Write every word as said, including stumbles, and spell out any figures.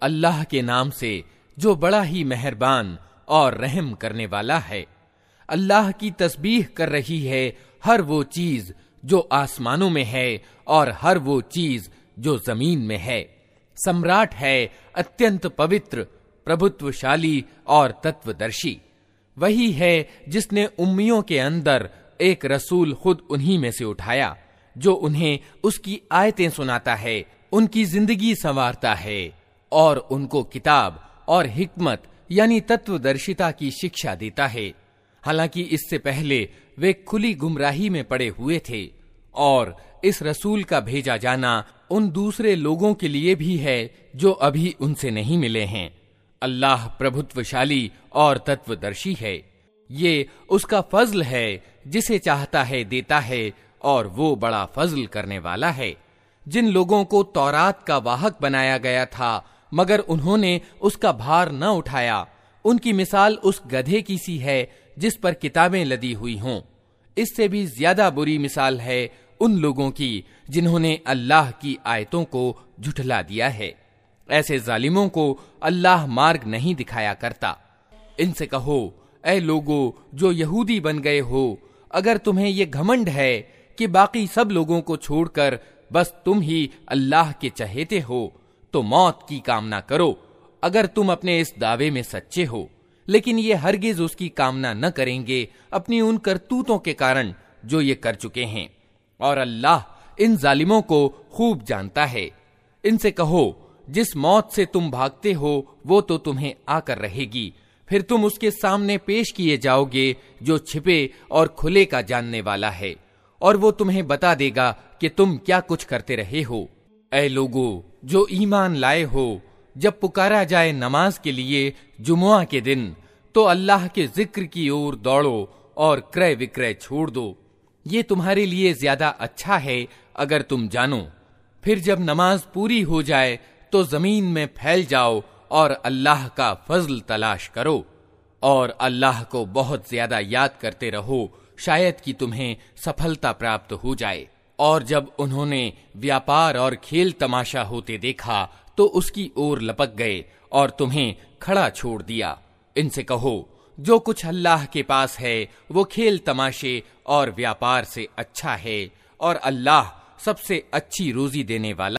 अल्लाह के नाम से जो बड़ा ही मेहरबान और रहम करने वाला है। अल्लाह की तस्बीह कर रही है हर वो चीज जो आसमानों में है और हर वो चीज जो जमीन में है। सम्राट है अत्यंत पवित्र, प्रभुत्वशाली और तत्वदर्शी। वही है जिसने उम्मियों के अंदर एक रसूल खुद उन्हीं में से उठाया, जो उन्हें उसकी आयतें सुनाता है, उनकी जिंदगी संवारता है और उनको किताब और हिकमत यानी तत्वदर्शिता की शिक्षा देता है। हालांकि इससे पहले वे खुली गुमराही में पड़े हुए थे और इस रसूल का भेजा जाना उन दूसरे लोगों के लिए भी है जो अभी उनसे नहीं मिले हैं। अल्लाह प्रभुत्वशाली और तत्वदर्शी है। ये उसका फजल है, जिसे चाहता है देता है और वो बड़ा फजल करने वाला है। जिन लोगों को तौरात का वाहक बनाया गया था मगर उन्होंने उसका भार न उठाया, उनकी मिसाल उस गधे की सी है जिस पर किताबें लदी हुई हों। इससे भी ज्यादा बुरी मिसाल है उन लोगों की जिन्होंने अल्लाह की आयतों को झुठला दिया है। ऐसे जालिमों को अल्लाह मार्ग नहीं दिखाया करता। इनसे कहो, ऐ लोगो जो यहूदी बन गए हो, अगर तुम्हें ये घमंड है कि बाकी सब लोगों को छोड़कर बस तुम ही अल्लाह के चहेते हो, तो मौत की कामना करो अगर तुम अपने इस दावे में सच्चे हो। लेकिन ये हरगिज उसकी कामना न करेंगे अपनी उन करतूतों के कारण जो ये कर चुके हैं, और अल्लाह इन जालिमों को खूब जानता है। इनसे कहो, जिस मौत से तुम भागते हो वो तो तुम्हें आकर रहेगी, फिर तुम उसके सामने पेश किए जाओगे जो छिपे और खुले का जानने वाला है, और वो तुम्हें बता देगा कि तुम क्या कुछ करते रहे हो। ऐ लोगो जो ईमान लाए हो, जब पुकारा जाए नमाज के लिए जुमुआ के दिन, तो अल्लाह के जिक्र की ओर दौड़ो और क्रय विक्रय छोड़ दो। ये तुम्हारे लिए ज्यादा अच्छा है अगर तुम जानो। फिर जब नमाज पूरी हो जाए तो जमीन में फैल जाओ और अल्लाह का फजल तलाश करो, और अल्लाह को बहुत ज्यादा याद करते रहो, शायद कि तुम्हें सफलता प्राप्त हो जाए। और जब उन्होंने व्यापार और खेल तमाशा होते देखा तो उसकी ओर लपक गए और तुम्हें खड़ा छोड़ दिया। इनसे कहो, जो कुछ अल्लाह के पास है वो खेल तमाशे और व्यापार से अच्छा है, और अल्लाह सबसे अच्छी रोजी देने वाला